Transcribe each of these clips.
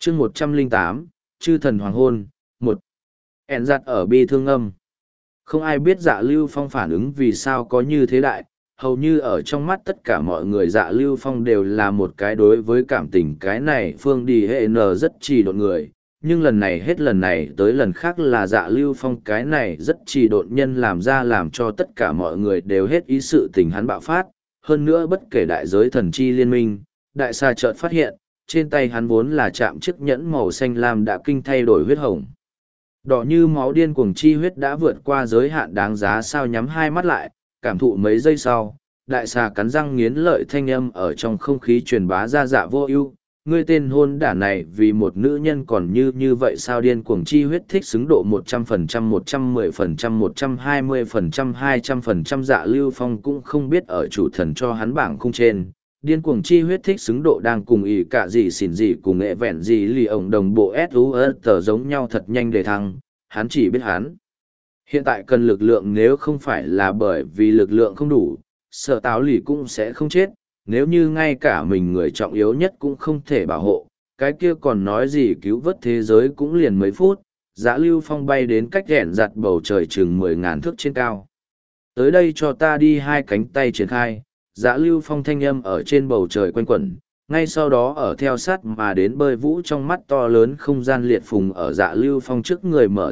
chương 108, chư thần hoàng hôn, một. Ẻn giặt ở bi thương âm. Không ai biết Dạ Lưu Phong phản ứng vì sao có như thế đại, hầu như ở trong mắt tất cả mọi người Dạ Lưu Phong đều là một cái đối với cảm tình cái này phương đi hệ n rất trì độn người, nhưng lần này hết lần này tới lần khác là Dạ Lưu Phong cái này rất trì độn nhân làm ra làm cho tất cả mọi người đều hết ý sự tình hắn bạo phát, hơn nữa bất kể đại giới thần chi liên minh, đại xa chợt phát hiện, trên tay hắn vốn là chạm chiếc nhẫn màu xanh lam đã kinh thay đổi huyết hồng. Đỏ như máu điên cuồng chi huyết đã vượt qua giới hạn đáng giá sao nhắm hai mắt lại, cảm thụ mấy giây sau, đại xà cắn răng nghiến lợi thanh âm ở trong không khí truyền bá ra Dạ Vô Ưu, ngươi tên hôn đản này vì một nữ nhân còn như vậy sao điên cuồng chi huyết thích xứng độ 100%, 110%, 120%, 200% Dạ Lưu Phong cũng không biết ở chủ thần cho hắn bảng khung trên. Điên cuồng chi huyết thích xứng độ đang cùng ý cả gì xỉn gì cùng nghệ vẹn gì lì ổng đồng bộ tờ giống nhau thật nhanh để thăng, hắn chỉ biết hắn. Hiện tại cần lực lượng nếu không phải là bởi vì lực lượng không đủ, sợ táo lì cũng sẽ không chết, nếu như ngay cả mình người trọng yếu nhất cũng không thể bảo hộ, cái kia còn nói gì cứu vớt thế giới cũng liền mấy phút, Dạ Lưu Phong bay đến cách ghẹn giặt bầu trời chừng 10.000 thước trên cao. Tới đây cho ta đi hai cánh tay triển khai. Dạ Lưu Phong thanh âm ở trên bầu trời quanh quẩn, ngay sau đó ở theo sát mà đến bơi vũ trong mắt to lớn không gian liệt phùng ở Dạ Lưu Phong trước người mở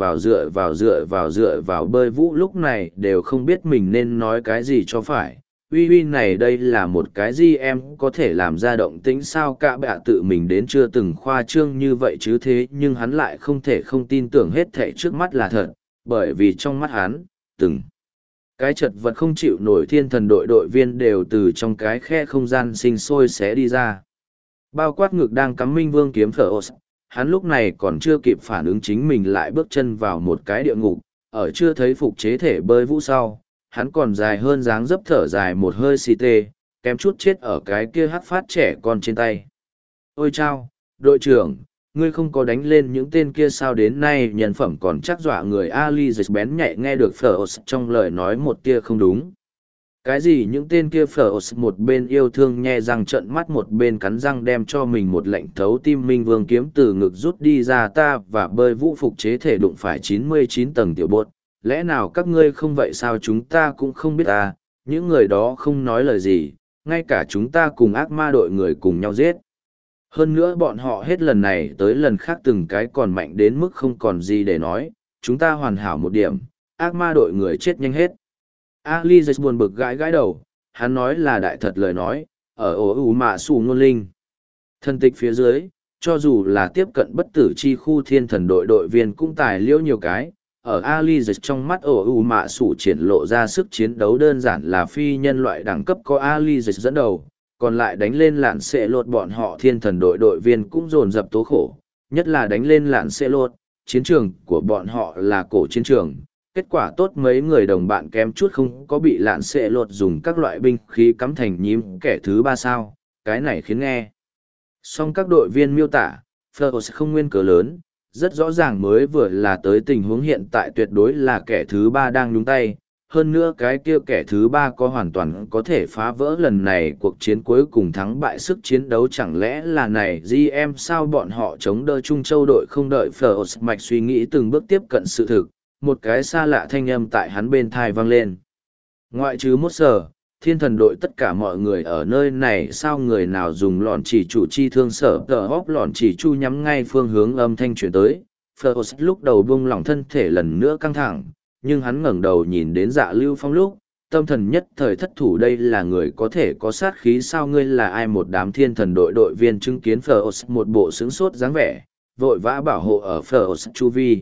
dựa vào bơi vũ lúc này đều không biết mình nên nói cái gì cho phải. Uy uy này đây là một cái gì em có thể làm ra động tĩnh sao cả bạ tự mình đến chưa từng khoa trương như vậy chứ thế nhưng hắn lại không thể không tin tưởng hết thảy trước mắt là thật, bởi vì trong mắt hắn, từng cái chật vật không chịu nổi thiên thần đội viên đều từ trong cái khe không gian sinh sôi xé đi ra. Bao quát ngực đang cắm minh vương kiếm phở hắn lúc này còn chưa kịp phản ứng chính mình lại bước chân vào một cái địa ngục, ở chưa thấy phục chế thể bơi vũ sau, hắn còn dài hơn dáng dấp thở dài một hơi xì tê, kém chút chết ở cái kia hắc phát trẻ con trên tay. Ôi chao, đội trưởng, ngươi không có đánh lên những tên kia sao đến nay nhân phẩm còn chắc dọa người Ali dịch bén nhạy nghe được Phở trong lời nói một tia không đúng. Cái gì những tên kia Phở một bên yêu thương nhe răng trợn mắt một bên cắn răng đem cho mình một lệnh thấu tim minh vương kiếm từ ngực rút đi ra ta và bơi vũ phục chế thể đụng phải 99 tầng tiểu bột. Lẽ nào các ngươi không vậy sao chúng ta cũng không biết ta, những người đó không nói lời gì, ngay cả chúng ta cùng ác ma đội người cùng nhau giết. Hơn nữa bọn họ hết lần này tới lần khác từng cái còn mạnh đến mức không còn gì để nói, chúng ta hoàn hảo một điểm, ác ma đội người chết nhanh hết. Ali Dạch buồn bực gãi gãi đầu, hắn nói là đại thật lời nói, ở ổ ủ mạ xù ngôn linh. Thân tịch phía dưới, cho dù là tiếp cận bất tử chi khu thiên thần đội viên cũng tài liễu nhiều cái, ở Ali Dạch trong mắt ổ ủ mạ xù triển lộ ra sức chiến đấu đơn giản là phi nhân loại đẳng cấp có Ali Dạch dẫn đầu. Còn lại đánh lên lạn xệ lột bọn họ thiên thần đội viên cũng dồn dập tố khổ, nhất là đánh lên lạn xệ lột, chiến trường của bọn họ là cổ chiến trường. Kết quả tốt mấy người đồng bạn kém chút không có bị lạn xệ lột dùng các loại binh khí cắm thành nhím kẻ thứ ba sao, cái này khiến nghe. Song các đội viên miêu tả, Fleurs không nguyên cớ lớn, rất rõ ràng mới vừa là tới tình huống hiện tại tuyệt đối là kẻ thứ ba đang nhúng tay. Hơn nữa cái kia kẻ thứ ba có hoàn toàn có thể phá vỡ lần này cuộc chiến cuối cùng thắng bại sức chiến đấu chẳng lẽ là này GM sao bọn họ chống đỡ Trung Châu đội không đợi Fleurs mạch suy nghĩ từng bước tiếp cận sự thực, một cái xa lạ thanh âm tại hắn bên thai vang lên. Ngoại trừ một sở, thiên thần đội tất cả mọi người ở nơi này sao người nào dùng lòn chỉ chủ chi thương sở tờ hóp lòn chỉ chu nhắm ngay phương hướng âm thanh chuyển tới. Fleurs lúc đầu buông lỏng thân thể lần nữa căng thẳng, nhưng hắn ngẩng đầu nhìn đến Dạ Lưu Phong lúc, tâm thần nhất thời thất thủ đây là người có thể có sát khí sao ngươi là ai một đám thiên thần đội viên chứng kiến Fleurs một bộ sướng sốt dáng vẻ, vội vã bảo hộ ở Fleurs chu vi.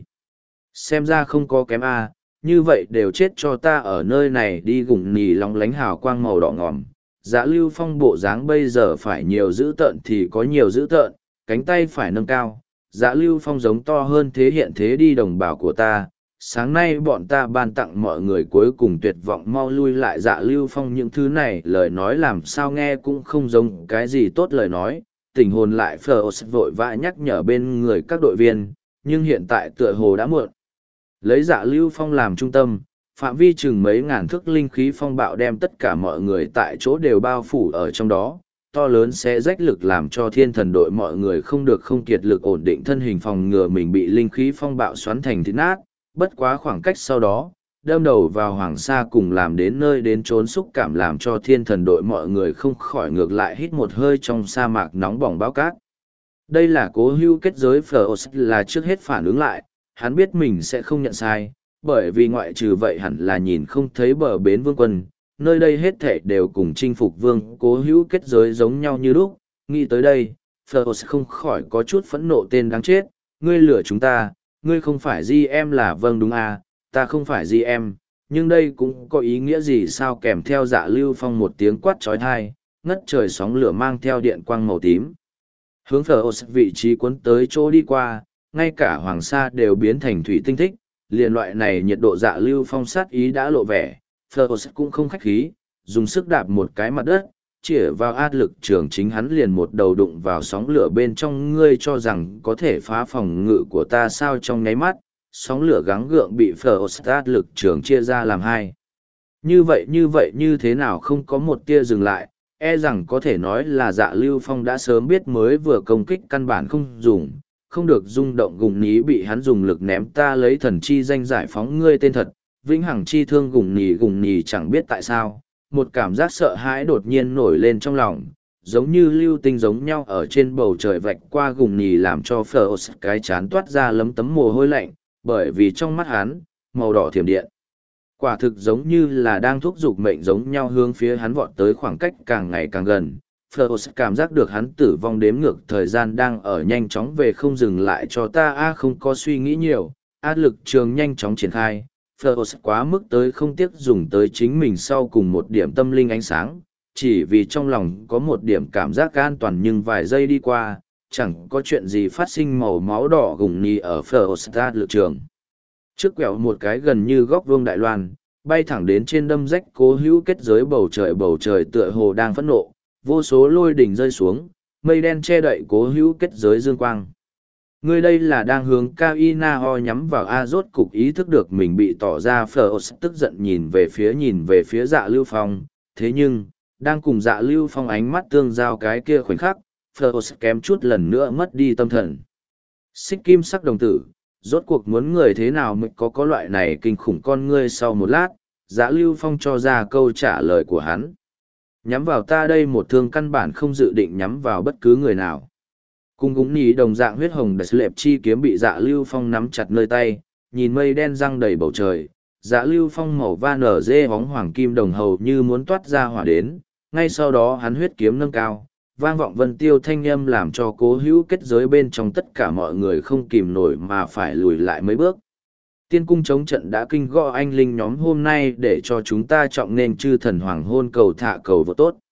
Xem ra không có kém a, như vậy đều chết cho ta ở nơi này đi gùng nì lóng lánh hào quang màu đỏ ngòm. Dạ Lưu Phong bộ dáng bây giờ phải nhiều dữ tợn thì có nhiều dữ tợn, cánh tay phải nâng cao. Dạ Lưu Phong giống to hơn thế hiện thế đi đồng bào của ta. Sáng nay bọn ta ban tặng mọi người cuối cùng tuyệt vọng mau lui lại. Dạ Lưu Phong những thứ này lời nói làm sao nghe cũng không giống cái gì tốt lời nói. Tình hồn lại Fleurs vội vã nhắc nhở bên người các đội viên, nhưng hiện tại tựa hồ đã muộn. Lấy Dạ Lưu Phong làm trung tâm, phạm vi chừng mấy ngàn thước linh khí phong bạo đem tất cả mọi người tại chỗ đều bao phủ ở trong đó. to lớn sẽ rách lực làm cho thiên thần đội mọi người không được không kiệt lực ổn định thân hình phòng ngừa mình bị linh khí phong bạo xoắn thành thịt nát, bất quá khoảng cách sau đó, đâm đầu vào hoàng sa cùng làm đến nơi đến trốn xúc cảm làm cho thiên thần đội mọi người không khỏi ngược lại hít một hơi trong sa mạc nóng bỏng bao cát. Đây là Cố Hữu kết giới Phlos là trước hết phản ứng lại, hắn biết mình sẽ không nhận sai, bởi vì ngoại trừ vậy hẳn là nhìn không thấy bờ bến vương quân, nơi đây hết thảy đều cùng chinh phục vương Cố Hữu kết giới giống nhau như lúc. Nghĩ tới đây, Phlos không khỏi có chút phẫn nộ tên đáng chết, ngươi lừa chúng ta, ngươi không phải GM là vâng đúng à, ta không phải GM, nhưng đây cũng có ý nghĩa gì sao kèm theo Dạ Lưu Phong một tiếng quát trói thai, ngất trời sóng lửa mang theo điện quang màu tím. Hướng Phlos vị trí cuốn tới chỗ đi qua, ngay cả hoàng sa đều biến thành thủy tinh thích, liền loại này nhiệt độ Dạ Lưu Phong sát ý đã lộ vẻ, Phlos cũng không khách khí, dùng sức đạp một cái mặt đất, chĩa vào áp lực trường chính hắn liền một đầu đụng vào sóng lửa bên trong. Ngươi cho rằng có thể phá phòng ngự của ta sao? Trong nháy mắt, sóng lửa gắng gượng bị Phlos áp lực trường chia ra làm hai. Như vậy như thế nào không có một tia dừng lại, e rằng có thể nói là Dạ Lưu Phong đã sớm biết mới vừa công kích căn bản không được rung động gùng ní bị hắn dùng lực ném. Ta lấy thần chi danh giải phóng ngươi tên thật, vĩnh hằng chi thương gùng nhì chẳng biết tại sao, một cảm giác sợ hãi đột nhiên nổi lên trong lòng, giống như lưu tinh giống nhau ở trên bầu trời vạch qua gùng nhì làm cho Phlos cái chán toát ra lấm tấm mồ hôi lạnh, bởi vì trong mắt hắn, màu đỏ thiểm điện. Quả thực giống như là đang thúc giục mệnh giống nhau hướng phía hắn vọt tới, khoảng cách càng ngày càng gần. Phlos cảm giác được hắn tử vong đếm ngược thời gian đang ở nhanh chóng về không dừng lại cho ta không có suy nghĩ nhiều, áp lực trường nhanh chóng triển khai. Phlos quá mức tới không tiếc dùng tới chính mình sau cùng một điểm tâm linh ánh sáng, chỉ vì trong lòng có một điểm cảm giác an toàn, nhưng vài giây đi qua, chẳng có chuyện gì phát sinh. Màu máu đỏ gùng nhì ở Phlos áp lực trường trước quẹo một cái gần như góc vuông đại loan, bay thẳng đến trên đâm rách Cố Hữu kết giới. Bầu trời tựa hồ đang phẫn nộ, vô số lôi đỉnh rơi xuống, mây đen che đậy Cố Hữu kết giới dương quang. Ngươi đây là đang hướng Kainaho nhắm vào rốt cục ý thức được mình bị tỏ ra. Phlos tức giận nhìn về phía Dạ Lưu Phong, thế nhưng, đang cùng Dạ Lưu Phong ánh mắt tương giao cái kia khoảnh khắc, Phlos kém chút lần nữa mất đi tâm thần. Xích kim sắc đồng tử, rốt cuộc muốn người thế nào mới có loại này kinh khủng con ngươi? Sau một lát, Dạ Lưu Phong cho ra câu trả lời của hắn. Nhắm vào ta đây một thương căn bản không dự định nhắm vào bất cứ người nào. Cùng gúng nhì đồng dạng huyết hồng đặc lệp chi kiếm bị Dạ Lưu Phong nắm chặt nơi tay, nhìn mây đen răng đầy bầu trời. Dạ Lưu Phong màu va nở dê bóng hoàng kim đồng hầu như muốn toát ra hỏa đến, ngay sau đó hắn huyết kiếm nâng cao, vang vọng vân tiêu thanh âm làm cho Cố Hữu kết giới bên trong tất cả mọi người không kìm nổi mà phải lùi lại mấy bước. Tiên cung chống trận đã kinh gõ anh linh nhóm, hôm nay để cho chúng ta trọng nên chư thần hoàng hôn cầu thả cầu vô tốt.